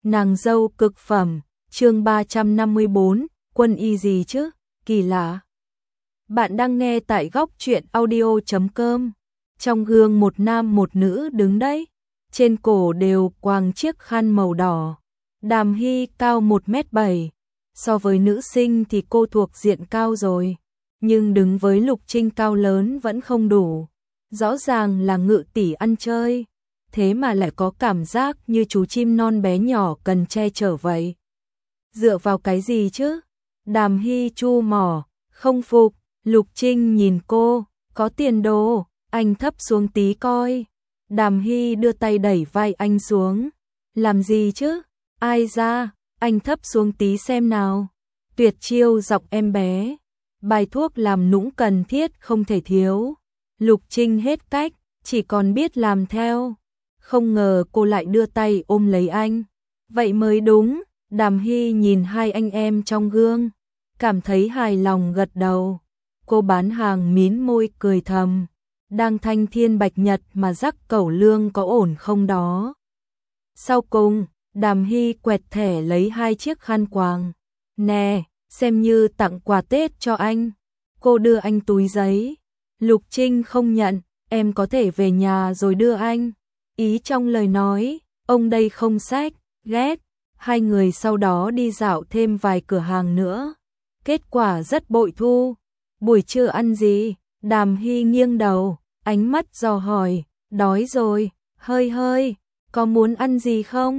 Nàng dâu cực phẩm, chương 354, quân y gì chứ, kỳ lạ. Bạn đang nghe tại góc truyện audio.com. Trong gương một nam một nữ đứng đấy, trên cổ đều quàng chiếc khăn màu đỏ. Đàm Hy cao 1m7, so với nữ sinh thì cô thuộc diện cao rồi, nhưng đứng với Lục Trinh cao lớn vẫn không đủ. Rõ ràng là ngự tỷ ăn chơi, thế mà lại có cảm giác như chú chim non bé nhỏ cần che chở vậy. Dựa vào cái gì chứ? Đàm Hy chu mỏ, không phục. Lục Trinh nhìn cô, có tiền đồ, anh thấp xuống tí coi. Đàm Hy đưa tay đẩy vai anh xuống. Làm gì chứ? Ai ra? Anh thấp xuống tí xem nào. Tuyệt chiêu dọc em bé. Bài thuốc làm nũng cần thiết không thể thiếu. Lục Trinh hết cách, chỉ còn biết làm theo. Không ngờ cô lại đưa tay ôm lấy anh. Vậy mới đúng. Đàm Hy nhìn hai anh em trong gương, cảm thấy hài lòng gật đầu. Cô bán hàng mím môi cười thầm, đang thanh thiên bạch nhật mà rắc cẩu lương có ổn không đó. Sau cùng, Đàm Hy quẹt thẻ lấy 2 chiếc khăn quàng. Nè, xem như tặng quà Tết cho anh. Cô đưa anh túi giấy. Lục Trinh không nhận, em có thể về nhà rồi đưa anh. Ý trong lời nói, ông đây không xách, ghét. Hai người sau đó đi dạo thêm vài cửa hàng nữa. Kết quả rất bội thu. Buổi trưa ăn gì? Đàm Hy nghiêng đầu, ánh mắt dò hỏi. Đói rồi, hơi, có muốn ăn gì không?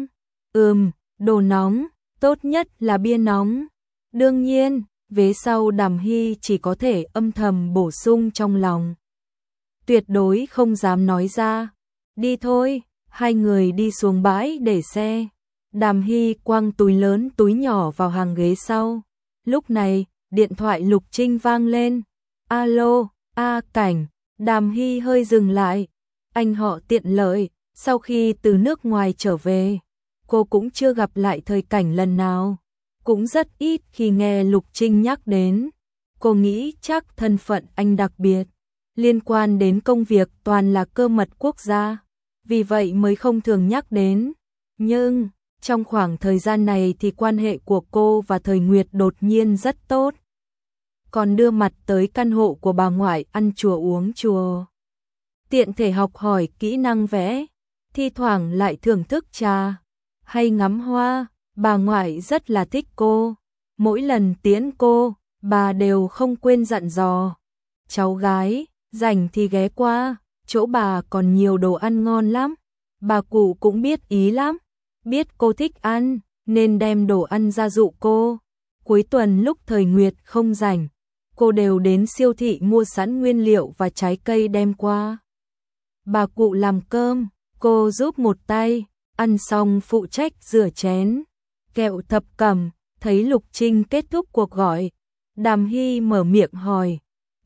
Đồ nóng, tốt nhất là bia nóng. Đương nhiên, vế sau Đàm Hy chỉ có thể âm thầm bổ sung trong lòng. Tuyệt đối không dám nói ra. Đi thôi, hai người đi xuống bãi để xe. Đàm Hy quăng túi lớn túi nhỏ vào hàng ghế sau. Lúc này, điện thoại Lục Trinh vang lên. Alo, Cảnh. Đàm Hy hơi dừng lại. Anh họ Tiện Lợi, sau khi từ nước ngoài trở về, cô cũng chưa gặp lại Thời Cảnh lần nào. Cũng rất ít khi nghe Lục Trinh nhắc đến. Cô nghĩ chắc thân phận anh đặc biệt, liên quan đến công việc toàn là cơ mật quốc gia, vì vậy mới không thường nhắc đến. Nhưng trong khoảng thời gian này thì quan hệ của cô và Thời Nguyệt đột nhiên rất tốt. Còn đưa mặt tới căn hộ của bà ngoại ăn chùa uống chùa. Tiện thể học hỏi kỹ năng vẽ, thi thoảng lại thưởng thức trà, hay ngắm hoa. Bà ngoại rất là thích cô. Mỗi lần tiễn cô, bà đều không quên dặn dò. Cháu gái, rảnh thì ghé qua, chỗ bà còn nhiều đồ ăn ngon lắm. Bà cụ cũng biết ý lắm. Biết cô thích ăn, nên đem đồ ăn ra dụ cô. Cuối tuần lúc Thời Nguyệt không rảnh, cô đều đến siêu thị mua sẵn nguyên liệu và trái cây đem qua. Bà cụ làm cơm, cô giúp một tay, ăn xong phụ trách rửa chén. Kẹo Thập Cẩm, thấy Lục Trinh kết thúc cuộc gọi. Đàm Hy mở miệng hỏi.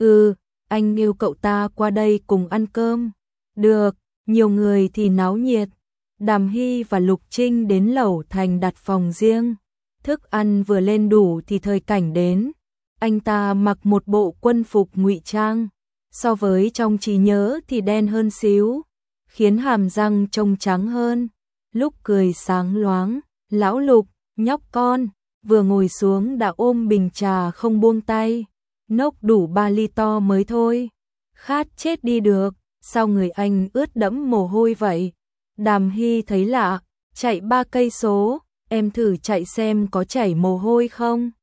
Anh yêu cậu ta qua đây cùng ăn cơm. Được, nhiều người thì náo nhiệt. Đàm Hy và Lục Trinh đến lẩu thành đặt phòng riêng. Thức ăn vừa lên đủ thì Thời Cảnh đến. Anh ta mặc một bộ quân phục ngụy trang, so với trong trí nhớ thì đen hơn xíu, khiến hàm răng trông trắng hơn. Lúc cười sáng loáng. Lão Lục, nhóc con, vừa ngồi xuống đã ôm bình trà không buông tay. Nốc đủ 3 ly to mới thôi. Khát chết đi được, sao người anh ướt đẫm mồ hôi vậy? Đàm Hy thấy lạ, chạy 3 cây số, em thử chạy xem có chảy mồ hôi không?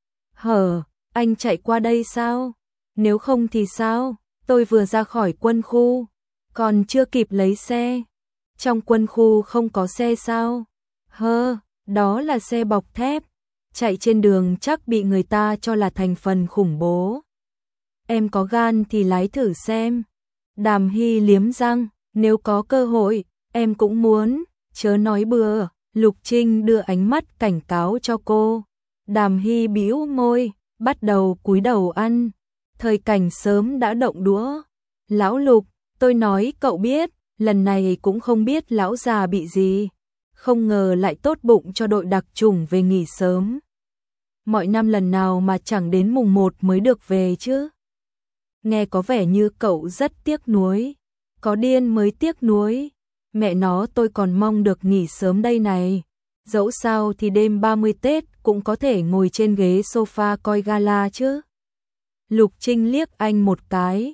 Anh chạy qua đây sao? Nếu không thì sao? Tôi vừa ra khỏi quân khu, còn chưa kịp lấy xe. Trong quân khu không có xe sao? Đó là xe bọc thép. Chạy trên đường chắc bị người ta cho là thành phần khủng bố. Em có gan thì lái thử xem. Đàm Hy liếm răng, nếu có cơ hội, em cũng muốn, chớ nói bừa. Lục Trinh đưa ánh mắt cảnh cáo cho cô. Đàm Hy bĩu môi, bắt đầu cúi đầu ăn. Thời Cảnh sớm đã động đũa. Lão Lục, tôi nói cậu biết, lần này cũng không biết lão già bị gì. Không ngờ lại tốt bụng cho đội đặc chủng về nghỉ sớm. Mọi năm lần nào mà chẳng đến mùng 1 mới được về chứ. Nghe có vẻ như cậu rất tiếc nuối. Có điên mới tiếc nuối. Mẹ nó, tôi còn mong được nghỉ sớm đây này. dẫu sao thì đêm 30 Tết cũng có thể ngồi trên ghế sofa coi gala chứ. Lục Trinh liếc anh một cái,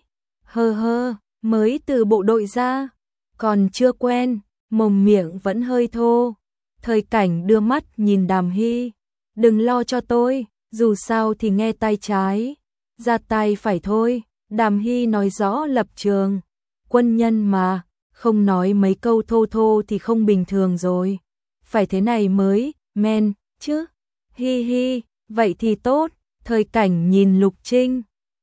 hơ, mới từ bộ đội ra, còn chưa quen, mồm miệng vẫn hơi thô. Thời Cảnh đưa mắt nhìn Đàm Hy, đừng lo cho tôi, dù sao thì nghe tay trái, ra tay phải thôi. Đàm Hy nói rõ lập trường, quân nhân mà, không nói mấy câu thô thô thì không bình thường rồi, phải thế này mới, men, chứ, hi, vậy thì tốt. Thời Cảnh nhìn Lục Trinh,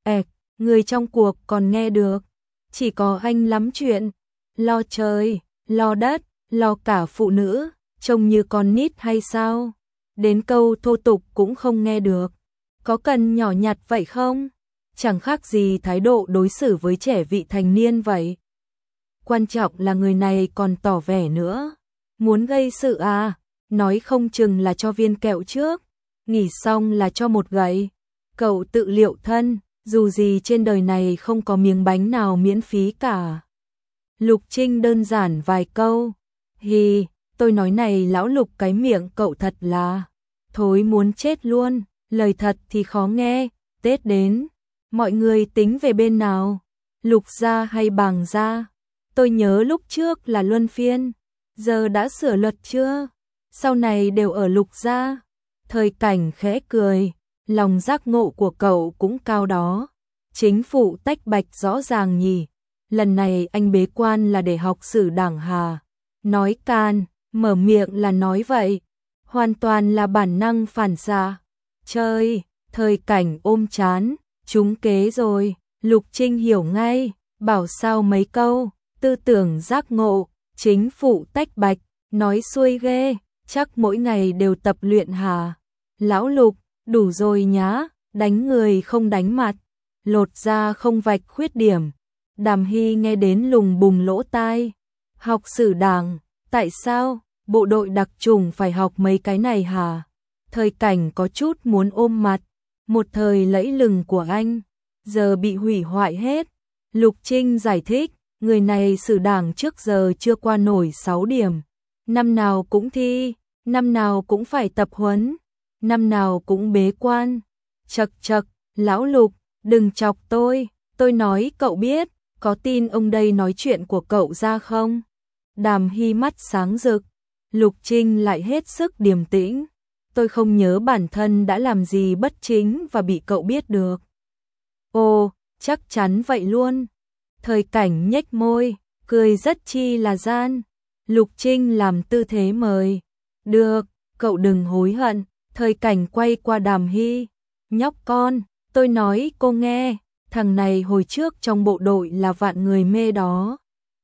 người trong cuộc còn nghe được, chỉ có anh lắm chuyện, lo trời, lo đất, lo cả phụ nữ, trông như con nít hay sao, đến câu thô tục cũng không nghe được, có cần nhỏ nhặt vậy không? Chẳng khác gì thái độ đối xử với trẻ vị thành niên vậy. Quan trọng là người này còn tỏ vẻ nữa, muốn gây sự à, nói không chừng là cho viên kẹo trước, nghỉ xong là cho một gậy, cậu tự liệu thân, dù gì trên đời này không có miếng bánh nào miễn phí cả. Lục Trinh đơn giản vài câu, hi, tôi nói này lão Lục cái miệng cậu thật là, thối muốn chết luôn, lời thật thì khó nghe, Tết đến, mọi người tính về bên nào, Lục gia hay Bàng gia? Tôi nhớ lúc trước là luân phiên, giờ đã sửa luật chưa? Sau này đều ở Lục gia. Thời Cảnh khẽ cười, lòng giác ngộ của cậu cũng cao đó. Chính phủ tách bạch rõ ràng nhỉ. Lần này anh bế quan là để học sử đảng hà. Nói can, mở miệng là nói vậy. Hoàn toàn là bản năng phản xạ. Chơi, Thời Cảnh ôm chán, trúng kế rồi. Lục Trinh hiểu ngay, bảo sao mấy câu, tư tưởng giác ngộ, chính phủ tách bạch, nói xuôi ghê, chắc mỗi ngày đều tập luyện hả? Lão Lục, đủ rồi nhá, đánh người không đánh mặt, lột da không vạch khuyết điểm. Đàm Hy nghe đến lùng bùng lỗ tai. Học sử đảng, tại sao? Bộ đội đặc chủng phải học mấy cái này hả? Thời Cảnh có chút muốn ôm mặt, một thời lẫy lừng của anh, giờ bị hủy hoại hết. Lục Trinh giải thích, người này sử đảng trước giờ chưa qua nổi 6 điểm. Năm nào cũng thi, năm nào cũng phải tập huấn, năm nào cũng bế quan. Chậc, lão Lục, đừng chọc tôi nói cậu biết, có tin ông đây nói chuyện của cậu ra không? Đàm Hy mắt sáng rực, Lục Trinh lại hết sức điềm tĩnh. Tôi không nhớ bản thân đã làm gì bất chính và bị cậu biết được. Ồ, chắc chắn vậy luôn. Thời Cảnh nhếch môi, cười rất chi là gian. Lục Trinh làm tư thế mời. Được, cậu đừng hối hận. Thời Cảnh quay qua Đàm Hy. Nhóc con, tôi nói cô nghe, thằng này hồi trước trong bộ đội là vạn người mê đó.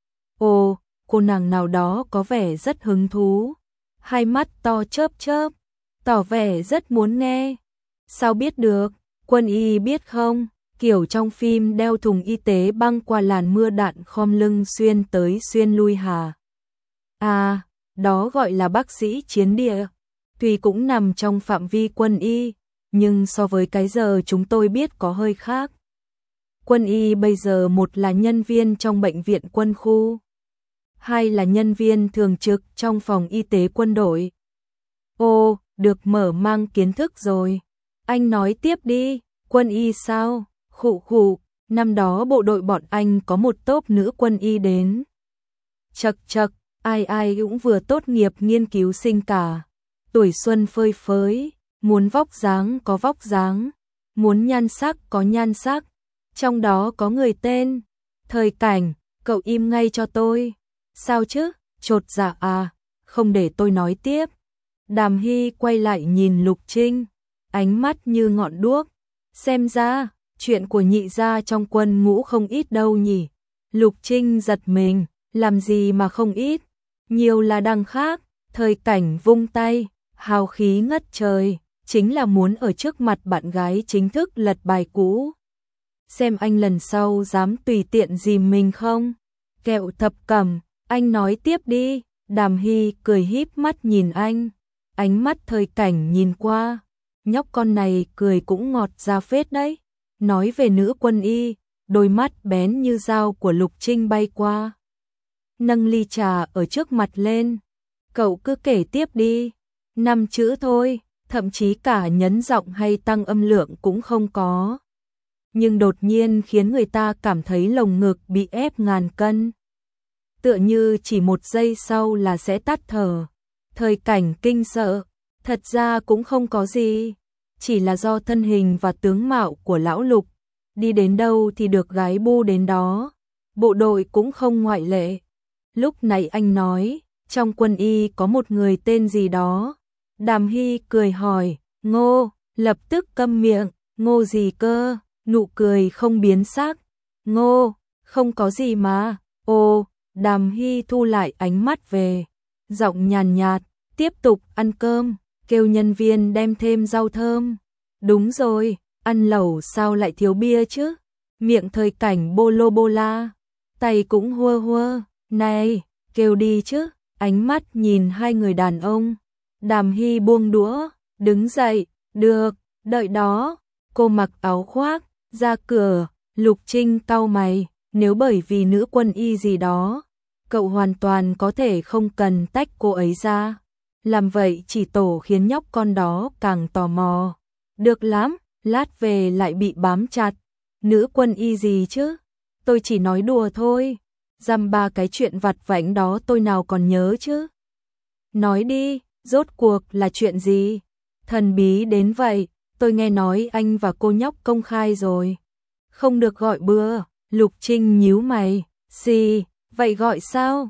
Ồ, cô nàng nào đó có vẻ rất hứng thú. Hai mắt to chớp chớp, tỏ vẻ rất muốn nghe. Sao biết được, Quân y biết không? Kiểu trong phim đeo thùng y tế băng qua làn mưa đạn khom lưng xuyên tới xuyên lui hả? À, đó gọi là bác sĩ chiến địa. Tuy cũng nằm trong phạm vi quân y, nhưng so với cái giờ chúng tôi biết có hơi khác. Quân y bây giờ một là nhân viên trong bệnh viện quân khu, hai là nhân viên thường trực trong phòng y tế quân đội. Ô, được mở mang kiến thức rồi. Anh nói tiếp đi, quân y sao? Khụ, năm đó bộ đội bọn anh có một tốp nữ quân y đến. Chậc, ai cũng vừa tốt nghiệp nghiên cứu sinh cả. Tuổi xuân phơi phới, muốn vóc dáng có vóc dáng, muốn nhan sắc có nhan sắc. Trong đó có người tên Thời Cảnh, cậu im ngay cho tôi. Sao chứ, chột dạ à, không để tôi nói tiếp. Đàm Hy quay lại nhìn Lục Trinh, ánh mắt như ngọn đuốc. Xem ra, chuyện của nhị gia trong quân ngũ không ít đâu nhỉ. Lục Trinh giật mình, làm gì mà không ít, nhiều là đằng khác. Thời Cảnh vung tay, hào khí ngất trời, chính là muốn ở trước mặt bạn gái chính thức lật bài cũ. Xem anh lần sau dám tùy tiện dìm mình không? Kẹo Thập Cẩm, anh nói tiếp đi. Đàm Hy cười híp mắt nhìn anh, ánh mắt Thời Cảnh nhìn qua. Nhóc con này cười cũng ngọt ra phết đấy. Nói về nữ quân y, đôi mắt bén như dao của Lục Trinh bay qua. Nâng ly trà ở trước mặt lên. Cậu cứ kể tiếp đi. 5 chữ thôi, thậm chí cả nhấn giọng hay tăng âm lượng cũng không có. Nhưng đột nhiên khiến người ta cảm thấy lồng ngực bị ép ngàn cân. Tựa như chỉ một giây sau là sẽ tắt thở. Thời Cảnh kinh sợ, thật ra cũng không có gì, chỉ là do thân hình và tướng mạo của lão Lục, đi đến đâu thì được gái bu đến đó, bộ đội cũng không ngoại lệ. Lúc này anh nói, trong quân y có một người tên gì đó. Đàm Hy cười hỏi, Ngô, lập tức câm miệng, Ngô gì cơ, nụ cười không biến sắc. Ngô, không có gì mà, ồ, Đàm Hy thu lại ánh mắt về, giọng nhàn nhạt, tiếp tục ăn cơm, kêu nhân viên đem thêm rau thơm. Đúng rồi, ăn lẩu sao lại thiếu bia chứ? Miệng Thời Cảnh bô lô bô la, tay cũng hua hua, này, kêu đi chứ, ánh mắt nhìn hai người đàn ông. Đàm Hy buông đũa, đứng dậy, được, đợi đó, cô mặc áo khoác, ra cửa. Lục Trinh cau mày, nếu bởi vì nữ quân y gì đó, cậu hoàn toàn có thể không cần tách cô ấy ra. Làm vậy chỉ tổ khiến nhóc con đó càng tò mò. Được lắm, lát về lại bị bám chặt. Nữ quân y gì chứ? Tôi chỉ nói đùa thôi. Dăm ba cái chuyện vặt vãnh đó tôi nào còn nhớ chứ. Nói đi, rốt cuộc là chuyện gì? Thần bí đến vậy, tôi nghe nói anh và cô nhóc công khai rồi. Không được gọi bừa. Lục Trinh nhíu mày. Gì, vậy gọi sao?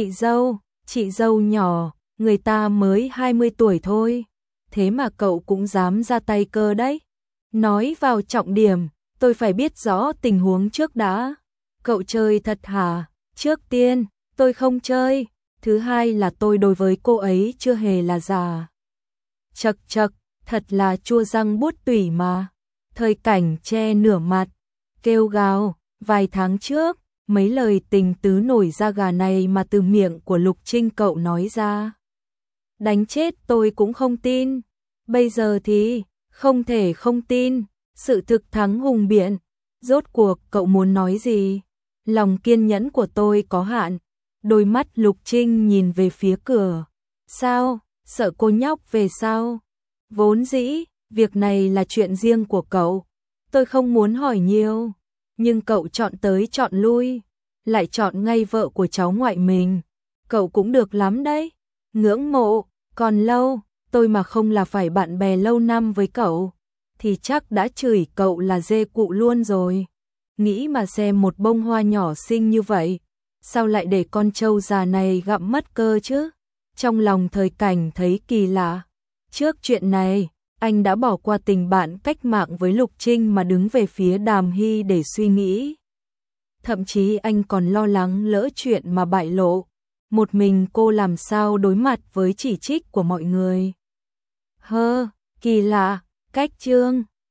Chị dâu nhỏ, người ta mới 20 tuổi thôi. Thế mà cậu cũng dám ra tay cơ đấy. Nói vào trọng điểm, tôi phải biết rõ tình huống trước đã. Cậu chơi thật hả? Trước tiên, tôi không chơi. Thứ hai là tôi đối với cô ấy chưa hề là già. Chậc chậc, thật là chua răng buốt tủy mà. Thời Cảnh che nửa mặt, kêu gào, vài tháng trước, mấy lời tình tứ nổi da gà này mà từ miệng của Lục Trinh cậu nói ra. Đánh chết tôi cũng không tin. Bây giờ thì, không thể không tin, sự thực thắng hùng biện. Rốt cuộc cậu muốn nói gì? Lòng kiên nhẫn của tôi có hạn. Đôi mắt Lục Trinh nhìn về phía cửa. Sao? Sợ cô nhóc về sao? Vốn dĩ, việc này là chuyện riêng của cậu. Tôi không muốn hỏi nhiều. Nhưng cậu chọn tới chọn lui, lại chọn ngay vợ của cháu ngoại mình. Cậu cũng được lắm đấy. Ngưỡng mộ, còn lâu, tôi mà không là phải bạn bè lâu năm với cậu, thì chắc đã chửi cậu là dê cụ luôn rồi. Nghĩ mà xem, một bông hoa nhỏ xinh như vậy, sao lại để con trâu già này gặm mất cơ chứ? Trong lòng Thời Cảnh thấy kỳ lạ. Trước chuyện này, anh đã bỏ qua tình bạn cách mạng với Lục Trinh mà đứng về phía Đàm Hy để suy nghĩ. Thậm chí anh còn lo lắng lỡ chuyện mà bại lộ, một mình cô làm sao đối mặt với chỉ trích của mọi người. Kỳ lạ, cách chương